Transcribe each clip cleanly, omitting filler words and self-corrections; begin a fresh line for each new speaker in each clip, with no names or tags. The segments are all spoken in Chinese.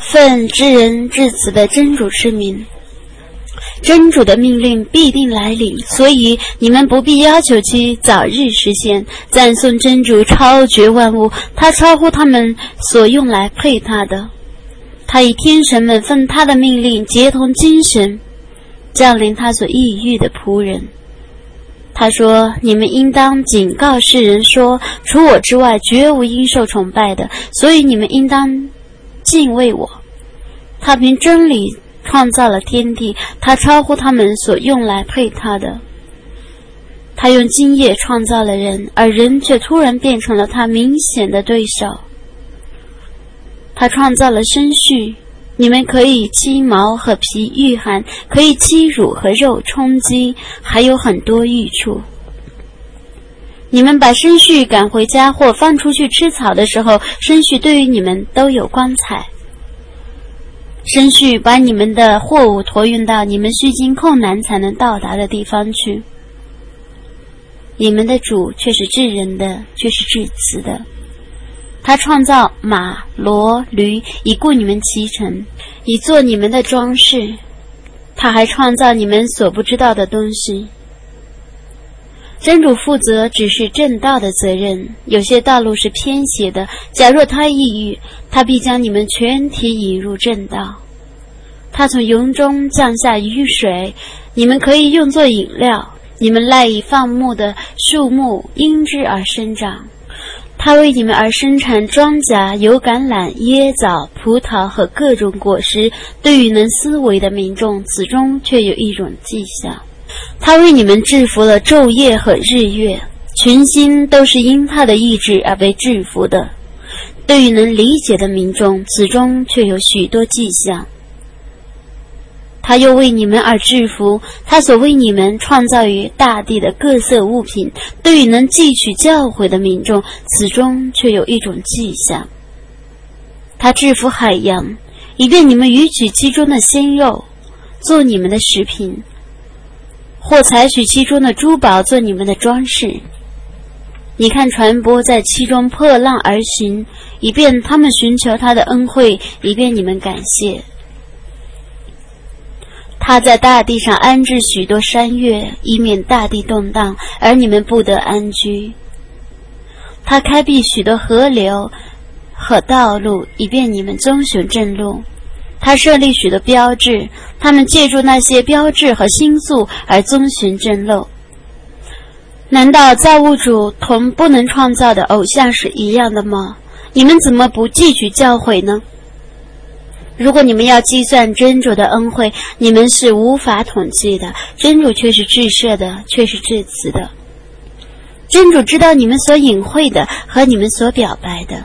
奉知人至此的真主之名，真主的命令必定来临，所以你们不必要求其早日实现。赞颂真主超绝万物，他超乎他们所用来配他的。他以天神们奉他的命令结同精神，降临他所抑郁的仆人。他说，你们应当警告世人说，除我之外绝无应受崇拜的，所以你们应当敬畏我。他凭真理创造了天地，他超乎他们所用来配他的。他用精液创造了人，而人却突然变成了他明显的对手。他创造了生畜，你们可以鸡毛和皮御寒，可以鸡乳和肉充饥，还有很多益处。你们把生畜赶回家或放出去吃草的时候，生畜对于你们都有光彩。生畜把你们的货物驮运到你们需经困难才能到达的地方去。你们的主却是至仁的，却是至慈的。他创造马、骡、驴，以雇你们骑乘，以做你们的装饰。他还创造你们所不知道的东西。真主负责只是正道的责任，有些道路是偏斜的，假若他抑郁，他必将你们全体引入正道。他从云中降下雨水，你们可以用作饮料，你们赖以放牧的树木因之而生长。他为你们而生产庄稼，有橄榄、椰枣、葡萄和各种果实。对于能思维的民众，此中却有一种迹象。他为你们制服了昼夜和日月，群星都是因他的意志而被制服的。对于能理解的民众，此中却有许多迹象。他又为你们而制服他所为你们创造于大地的各色物品。对于能汲取教诲的民众，此中却有一种迹象。他制服海洋，以便你们汲取其中的鲜肉做你们的食品，或采取其中的珠宝做你们的装饰。你看船舶在其中破浪而行，以便他们寻求他的恩惠，以便你们感谢。他在大地上安置许多山岳，以免大地动荡，而你们不得安居。他开辟许多河流和道路，以便你们遵循正路。他设立许多标志，他们借助那些标志和星宿而遵循正路。难道造物主同不能创造的偶像是一样的吗？你们怎么不汲取教诲呢？如果你们要计算真主的恩惠，你们是无法统计的。真主却是至赦的，却是至慈的。真主知道你们所隐晦的和你们所表白的。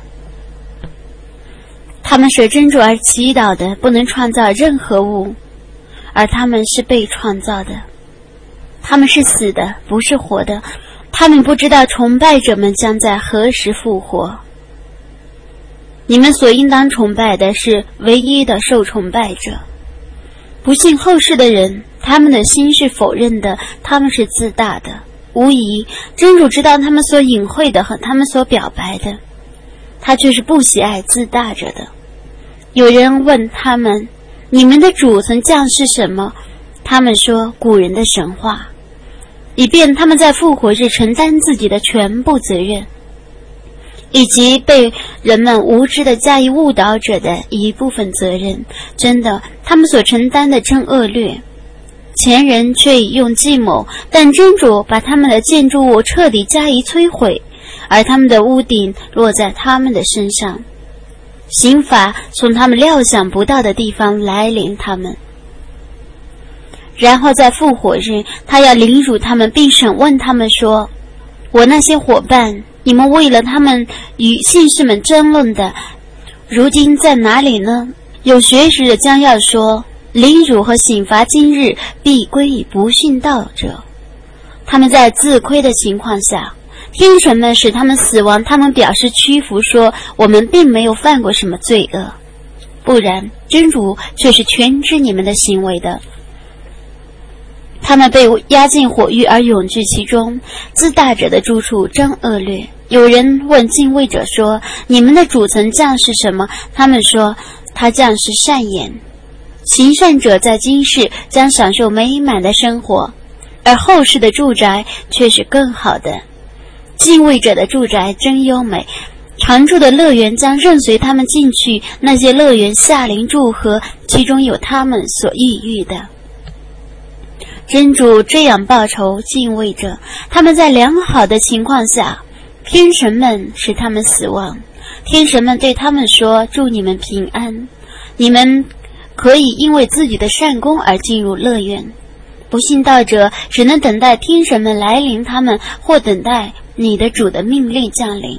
他们舍真主而祈祷的，不能创造任何物，而他们是被创造的。他们是死的，不是活的。他们不知道崇拜者们将在何时复活。你们所应当崇拜的是唯一的受崇拜者。不信后世的人，他们的心是否认的，他们是自大的。无疑，真主知道他们所隐晦的和他们所表白的，他却是不喜爱自大者的。有人问他们，你们的主曾降世什么？他们说，古人的神话，以便他们在复活日承担自己的全部责任，以及被人们无知的加以误导者的一部分责任。真的，他们所承担的真恶劣。前人却已用计谋，但真主把他们的建筑物彻底加以摧毁，而他们的屋顶落在他们的身上。刑罚从他们料想不到的地方来临他们。然后在复活日，他要凌辱他们，并审问他们说，我那些伙伴，你们为了他们与信士们争论的，如今在哪里呢？有学识的将要说，凌辱和刑罚今日必归于不信道者。他们在自亏的情况下，天神们使他们死亡，他们表示屈服，说我们并没有犯过什么罪恶，不然真主却是全知你们的行为的。他们被押进火狱而永居其中，自大者的住处真恶劣。有人问敬畏者说，你们的主曾降世什么？他们说， 他将是善言。行善者在今世将享受美满的生活，而后世的住宅却是更好的。敬畏者的住宅真优美，常住的乐园将任随他们进去，那些乐园下临祝贺，其中有他们所抑郁的。真主这样报酬敬畏者，他们在良好的情况下，天神们使他们死亡，天神们对他们说：祝你们平安，你们可以因为自己的善功而进入乐园。不信道者只能等待天神们来临他们，或等待你的主的命令降临。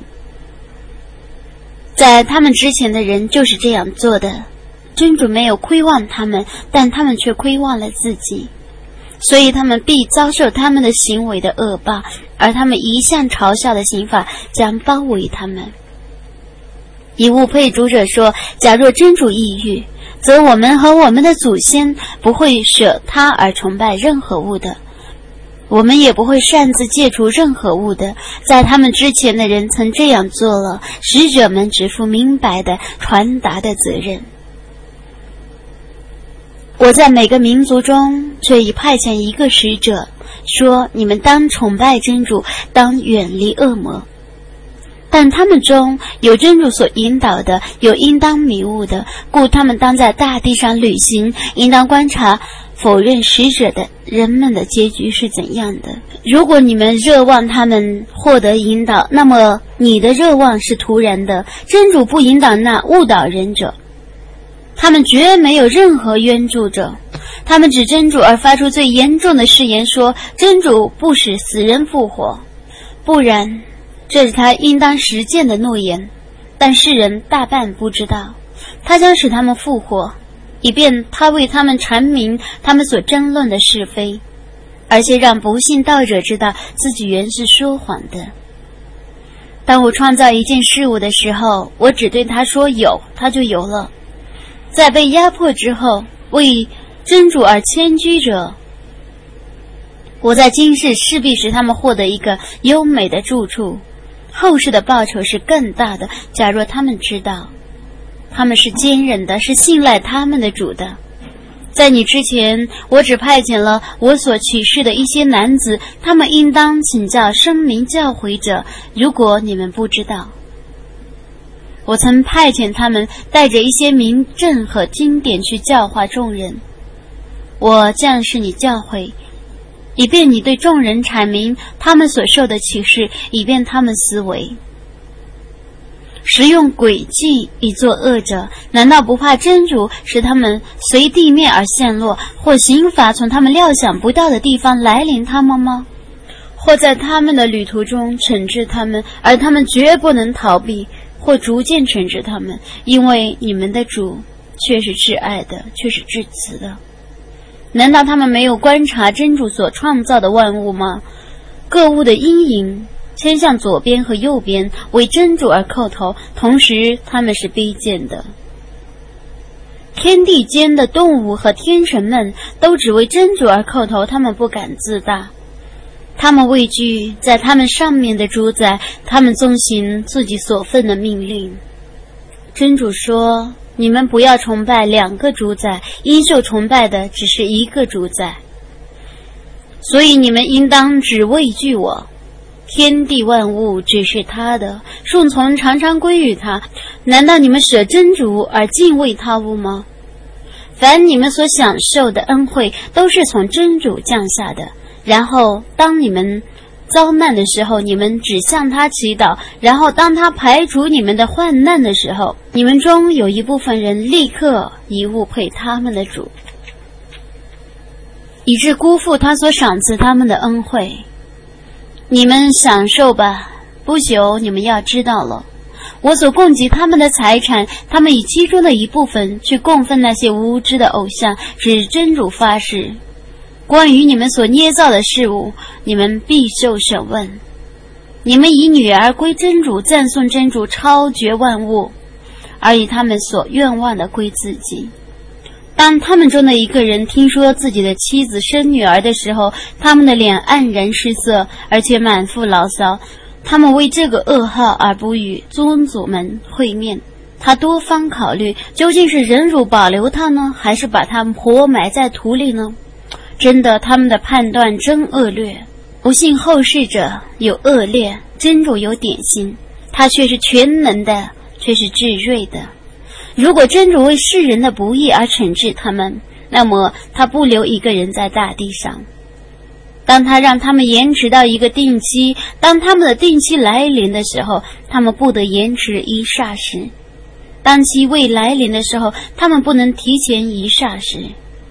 在他们之前的人就是这样做的，真主没有亏望他们，但他们却亏望了自己，所以他们必遭受他们的行为的恶报，而他们一向嘲笑的刑罚将包围他们。以物配主者说：假若真主抑郁，则我们和我们的祖先不会舍他而崇拜任何物的，我们也不会擅自戒除任何物的。在他们之前的人曾这样做了，使者们只负明白的传达的责任。我在每个民族中却已派遣一个使者，说你们当崇拜真主，当远离恶魔。但他们中有真主所引导的，有应当迷雾的，故他们当在大地上旅行，应当观察否认使者的人们的结局是怎样的。如果你们热望他们获得引导，那么你的热望是徒然的。真主不引导那误导人者，他们绝没有任何援助者。他们指真主而发出最严重的誓言，说真主不使死人复活，不然这是他应当实践的诺言。但世人大半不知道，他将使他们复活，以便他为他们阐明他们所争论的是非，而且让不信道者知道自己原是说谎的。当我创造一件事物的时候，我只对他说有，他就有了。在被压迫之后，为真主而迁居者，我在今世势必使他们获得一个优美的住处，后世的报酬是更大的。假若他们知道，他们是坚忍的，是信赖他们的主的。在你之前，我只派遣了我所启示的一些男子，他们应当请教声明教诲者，如果你们不知道。我曾派遣他们带着一些明证和经典去教化众人，我将使你教诲，以便你对众人阐明他们所受的启示，以便他们思维。使用诡计以作恶者，难道不怕真主使他们随地面而陷落，或刑罚从他们料想不到的地方来临他们吗？或在他们的旅途中惩治他们，而他们绝不能逃避，或逐渐惩治他们，因为你们的主却是至爱的，却是至慈的。难道他们没有观察真主所创造的万物吗？各物的阴影牵向左边和右边，为真主而叩头，同时他们是卑贱的。天地间的动物和天神们都只为真主而叩头，他们不敢自大，他们畏惧在他们上面的主宰，他们遵行自己所分的命令。真主说，你们不要崇拜两个主宰，应受崇拜的只是一个主宰，所以你们应当只畏惧我。天地万物只是他的，顺从常常归于他。难道你们舍真主而敬畏他物吗？凡你们所享受的恩惠都是从真主降下的，然后当你们遭难的时候，你们只向他祈祷，然后当他排除你们的患难的时候，你们中有一部分人立刻以物配他们的主，以致辜负他所赏赐他们的恩惠。你们享受吧，不久你们要知道了。我所供给他们的财产，他们以其中的一部分去供奉那些无知的偶像，指真主发誓，关于你们所捏造的事物，你们必受审问。你们以女儿归真主，赞颂真主超绝万物，而以他们所愿望的归自己。当他们中的一个人听说自己的妻子生女儿的时候，他们的脸黯然失色，而且满腹牢骚。他们为这个噩耗而不与宗祖们会面， 他多方考虑，究竟是忍辱保留他呢，还是把他活埋在土里呢？真的，他们的判断真恶劣。不幸后世者有恶劣，真主有点心，他却是全能的，却是至睿的。如果真主为世人的不义而惩治他们，那么他不留一个人在大地上。当他让他们延迟到一个定期，当他们的定期来临的时候，他们不得延迟一霎时；当期未来临的时候，他们不能提前一霎时。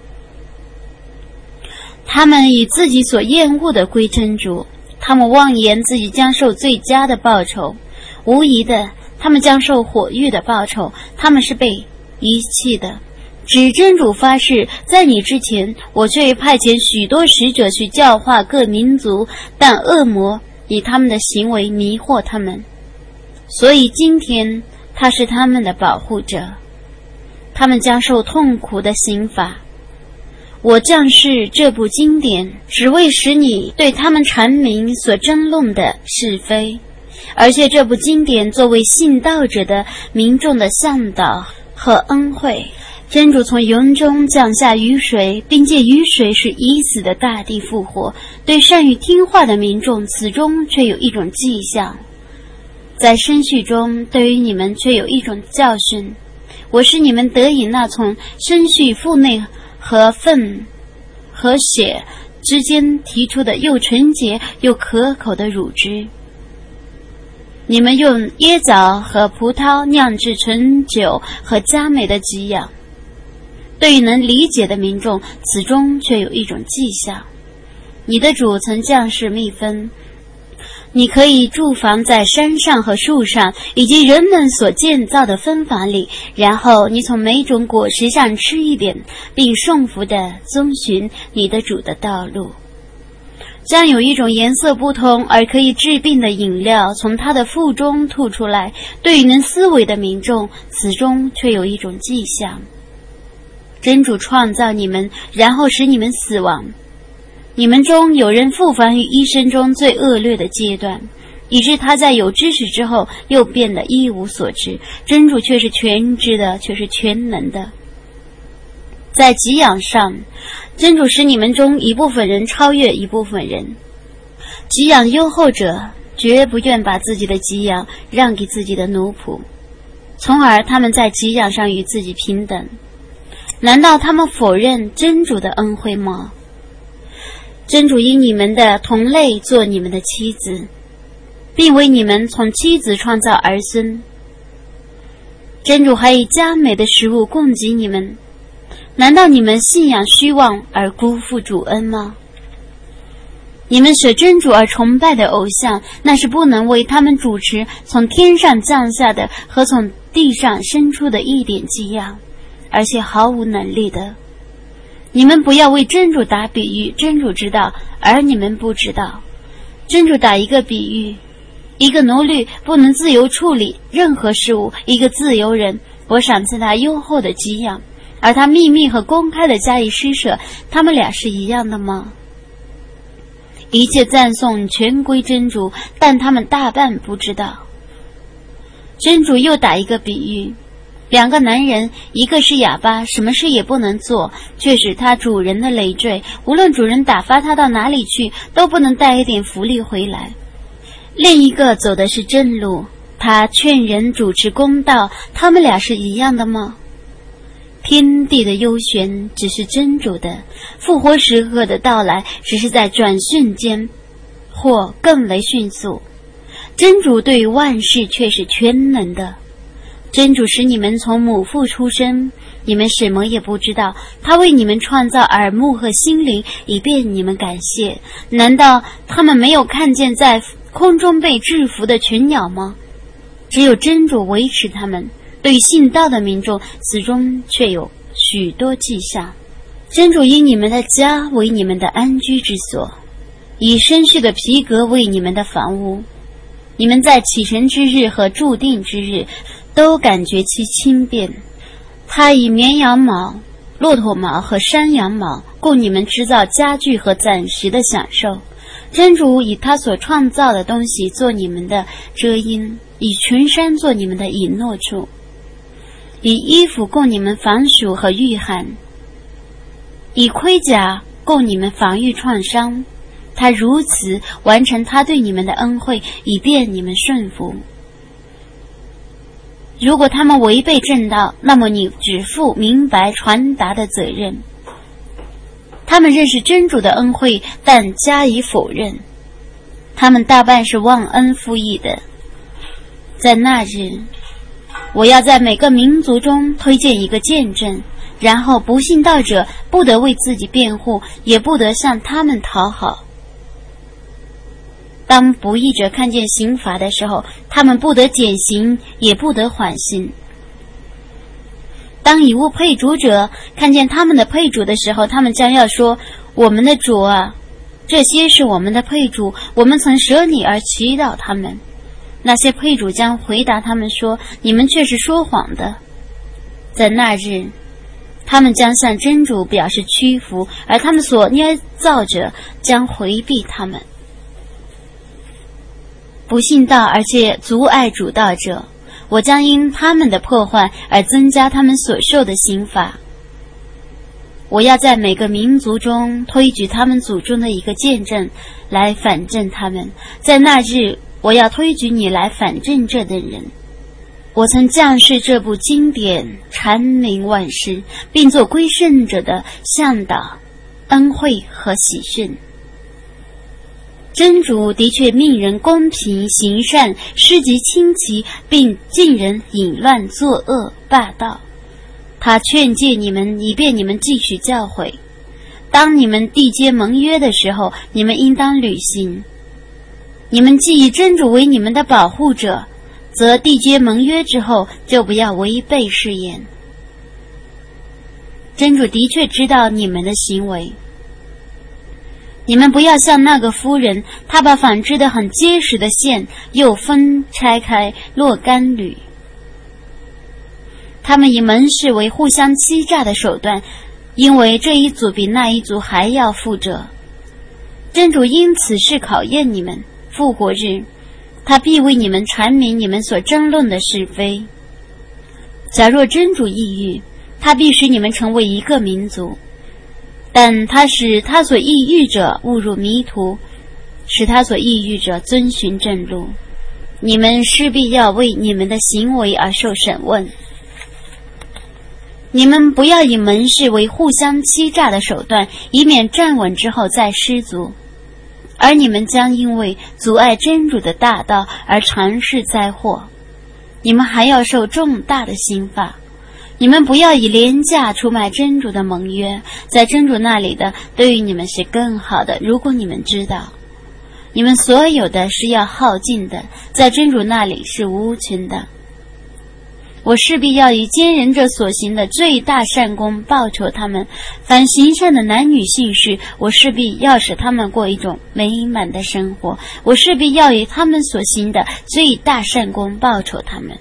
他们以自己所厌恶的归真主，他们妄言自己将受最佳的报酬，无疑的，他们将受火狱的报酬，他们是被遗弃的。指真主发誓，在你之前，我却派遣许多使者去教化各民族，但恶魔以他们的行为迷惑他们，所以今天他是他们的保护者，他们将受痛苦的刑罚。我降示这部经典，只为使你对他们阐明所争论的是非，而且这部经典作为信道者的民众的向导和恩惠。真主从云中降下雨水，并借雨水使已死的大地复活。对善于听话的民众，此中却有一种迹象；在生畜中，对于你们却有一种教训。我使你们得以那从生畜腹内和粪和血之间提出的又纯洁又可口的乳汁。你们用椰枣和葡萄酿制醇酒和佳美的给养。对于能理解的民众，此中却有一种迹象。你的主曾降示蜜蜂，你可以驻防在山上和树上，以及人们所建造的蜂房里，然后你从每种果实上吃一点，并顺服地遵循你的主的道路。将有一种颜色不同而可以治病的饮料从他的腹中吐出来。对于能思维的民众，此中却有一种迹象。真主创造你们，然后使你们死亡。你们中有人复返于一生中最恶劣的阶段，以致他在有知识之后又变得一无所知。真主却是全知的，却是全能的。在给养上，真主使你们中一部分人超越一部分人。给养优厚者绝不愿把自己的给养让给自己的奴仆，从而他们在给养上与自己平等。难道他们否认真主的恩惠吗？真主因你们的同类做你们的妻子，并为你们从妻子创造儿孙。真主还以佳美的食物供给你们，难道你们信仰虚妄而辜负主恩吗？你们舍真主而崇拜的偶像，那是不能为他们主持从天上降下的和从地上生出的一点给养，而且毫无能力的。你们不要为真主打比喻，真主知道，而你们不知道。真主打一个比喻，一个奴隶不能自由处理任何事物，一个自由人，我赏赐他优厚的给养，而他秘密和公开的加以施舍，他们俩是一样的吗？一切赞颂全归真主，但他们大半不知道。真主又打一个比喻，两个男人，一个是哑巴，什么事也不能做，却使他主人的累赘，无论主人打发他到哪里去，都不能带一点福利回来。另一个走的是正路，他劝人主持公道，他们俩是一样的吗？天地的幽玄只是真主的，复活时刻的到来只是在转瞬间，或更为迅速。真主对于万事却是全能的。真主使你们从母腹出生，你们什么也不知道，他为你们创造耳目和心灵，以便你们感谢。难道他们没有看见在空中被制服的群鸟吗？只有真主维持他们。对于信道的民众，此中却有许多迹象。真主以你们的家为你们的安居之所，以生畜的皮革为你们的房屋。你们在启程之日和注定之日都感觉其轻便。他以绵羊毛、骆驼毛和山羊毛供你们制造家具和暂时的享受。真主以他所创造的东西做你们的遮阴，以群山做你们的隐诺处。 以衣服供你们防暑和御寒，以盔甲供你们防御创伤。他如此完成他对你们的恩惠，以便你们顺服。如果他们违背正道，那么你只负明白传达的责任。他们认识真主的恩惠，但加以否认，他们大半是忘恩负义的。在那日，我要在每个民族中推荐一个见证，然后不信道者不得为自己辩护，也不得向他们讨好。当不义者看见刑罚的时候，他们不得减刑，也不得缓刑。当以物配主者看见他们的配主的时候，他们将要说：我们的主啊，这些是我们的配主，我们曾舍你而祈祷他们。那些配主将回答他们说：你们却是说谎的。在那日，他们将向真主表示屈服，而他们所捏造者将回避他们。不信道而且阻碍主道者，我将因他们的破坏而增加他们所受的刑罚。我要在每个民族中推举他们祖宗的一个见证来反证他们。在那日，我要推举你来反证这等人。我曾降示这部经典，阐明万事，并做归顺者的向导、恩惠和喜讯。真主的确命人公平行善，施及亲戚，并禁人淫乱作恶霸道。他劝诫你们，以便你们继续教诲。当你们缔结盟约的时候，你们应当履行。你们既以真主为你们的保护者，则缔结盟约之后就不要违背誓言。真主的确知道你们的行为。你们不要像那个夫人，她把纺织的很结实的线又分拆开若干缕。他们以盟誓为互相欺诈的手段，因为这一组比那一组还要负责。真主因此是考验你们，复活日他必为你们阐明你们所争论的是非。假若真主意欲，他必使你们成为一个民族，但他使他所抑郁者误入迷途，使他所抑郁者遵循正路。你们势必要为你们的行为而受审问。你们不要以盟誓为互相欺诈的手段，以免站稳之后再失足，而你们将因为阻碍真主的大道而尝试灾祸，你们还要受重大的刑罚。你们不要以廉价出卖真主的盟约，在真主那里的对于你们是更好的。如果你们知道，你们所有的是要耗尽的，在真主那里是无穷的。我势必要以奸人者所行的最大善功报酬他们，凡行善的男女性士，我势必要使他们过一种美满的生活，我势必要以他们所行的最大善功报酬他们。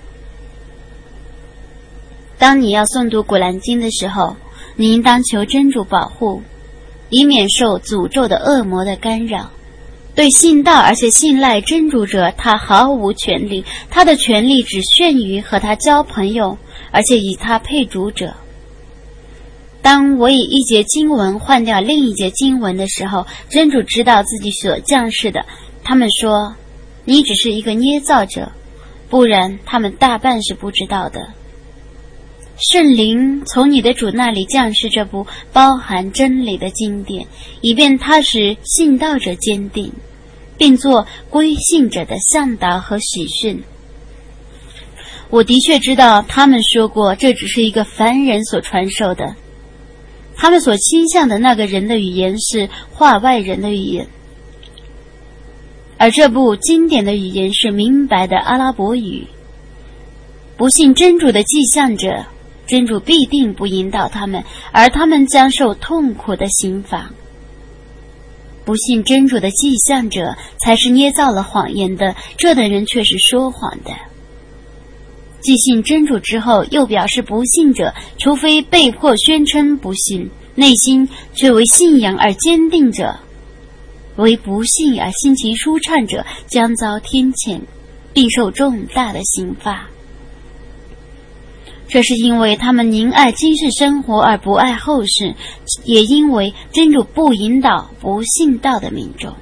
当你要诵读古兰经的时候，你应当求真主保护，以免受诅咒的恶魔的干扰。对信道而且信赖真主者，他毫无权利，他的权利只限于和他交朋友，而且以他配主者。当我以一节经文换掉另一节经文的时候，真主知道自己所降世的。他们说，你只是一个捏造者，不然他们大半是不知道的。圣灵从你的主那里降世这部包含真理的经典，以便他使信道者坚定，并做归信者的向导和喜讯。我的确知道他们说过，这只是一个凡人所传授的。他们所倾向的那个人的语言是化外人的语言，而这部经典的语言是明白的阿拉伯语。不信真主的迹象者，真主必定不引导他们，而他们将受痛苦的刑罚。不信真主的迹象者才是捏造了谎言的，这等人却是说谎的。既信真主之后又表示不信者，除非被迫宣称不信，内心却为信仰而坚定者，为不信而心情舒畅者，将遭天谴，并受重大的刑罚。 这是因为他们宁爱今世生活而不爱后世，也因为真主不引导不信道的民众。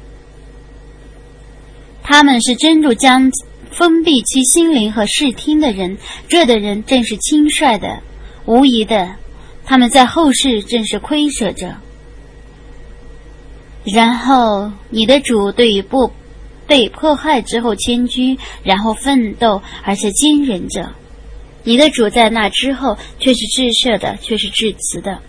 他们是真主将封闭其心灵和视听的人，这的人正是轻率的，无疑的，他们在后世正是亏舍着。然后你的主对于被迫害之后谦居，然后奋斗，而且坚忍着。你的主在那之后却是至赦的，却是至慈的。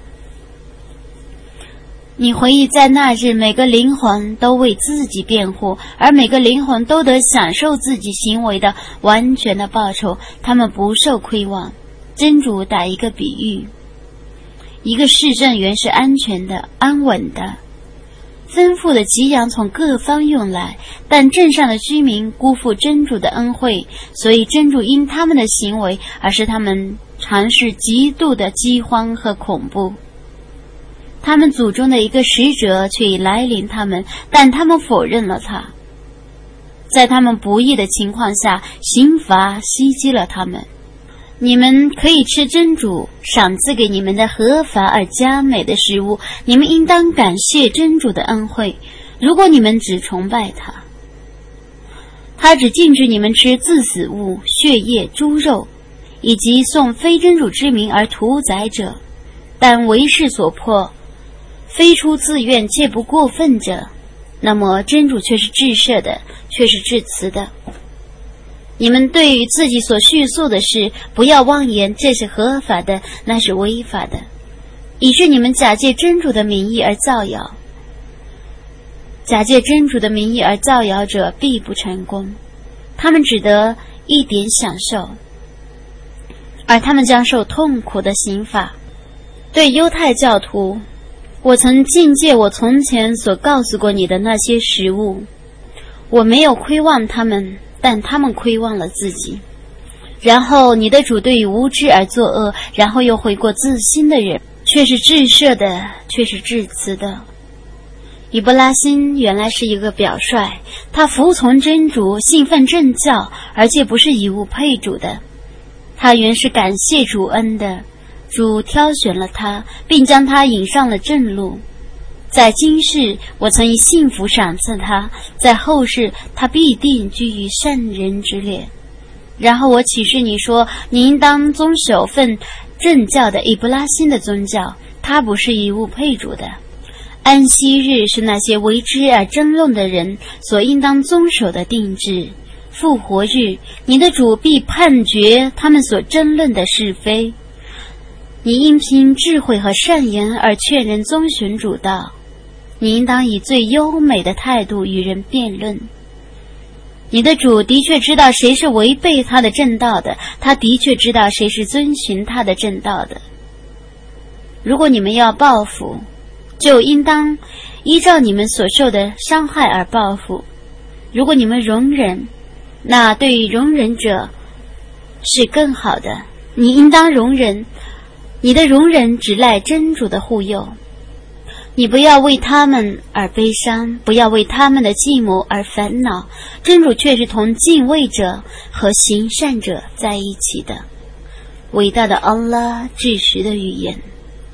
你回忆在那日，每个灵魂都为自己辩护，而每个灵魂都得享受自己行为的完全的报酬，他们不受亏望。真主打一个比喻，一个市政原是安全的、安稳的，丰富的给养从各方用来，但镇上的居民辜负真主的恩惠，所以真主因他们的行为而使他们尝试极度的饥荒和恐怖。他们祖宗的一个使者却已来临他们，但他们否认了他。在他们不义的情况下，刑罚袭击了他们。你们可以吃真主赏赐给你们的合法而佳美的食物，你们应当感谢真主的恩惠。如果你们只崇拜他，他只禁止你们吃自死物、血液、猪肉，以及送非真主之名而屠宰者，但为势所迫，非出自愿且不过分者，那么真主却是至赦的，却是至慈的。你们对于自己所叙述的事，不要妄言这是合法的，那是违法的，以致你们假借真主的名义而造谣。假借真主的名义而造谣者必不成功，他们只得一点享受，而他们将受痛苦的刑罚。对犹太教徒，我曾禁戒我从前所告诉过你的那些食物，我没有亏望他们，但他们亏望了自己。然后你的主对于无知而作恶，然后又悔过自新的人，却是至赦的，却是至慈的。以布拉欣原来是一个表率，他服从真主，信奉正教，而且不是以物配主的。他原是感谢主恩的，主挑选了他，并将他引上了正路。在今世我曾以幸福赏赐他，在后世他必定居于善人之列。然后我启示你说，你应当遵守奉正教的以布拉欣的宗教，他不是以物配主的。安息日是那些为之而争论的人所应当遵守的定制。复活日，你的主必判决他们所争论的是非。你应凭智慧和善言而劝人遵循主道，你应当以最优美的态度与人辩论。你的主的确知道谁是违背他的正道的，他的确知道谁是遵循他的正道的。如果你们要报复，就应当依照你们所受的伤害而报复。如果你们容忍，那对于容忍者是更好的。你应当容忍，你的容忍只赖真主的护佑。你不要为他们而悲伤，不要为他们的寂寞而烦恼，真主却是同敬畏者和行善者在一起的。伟大的安拉至实的语言。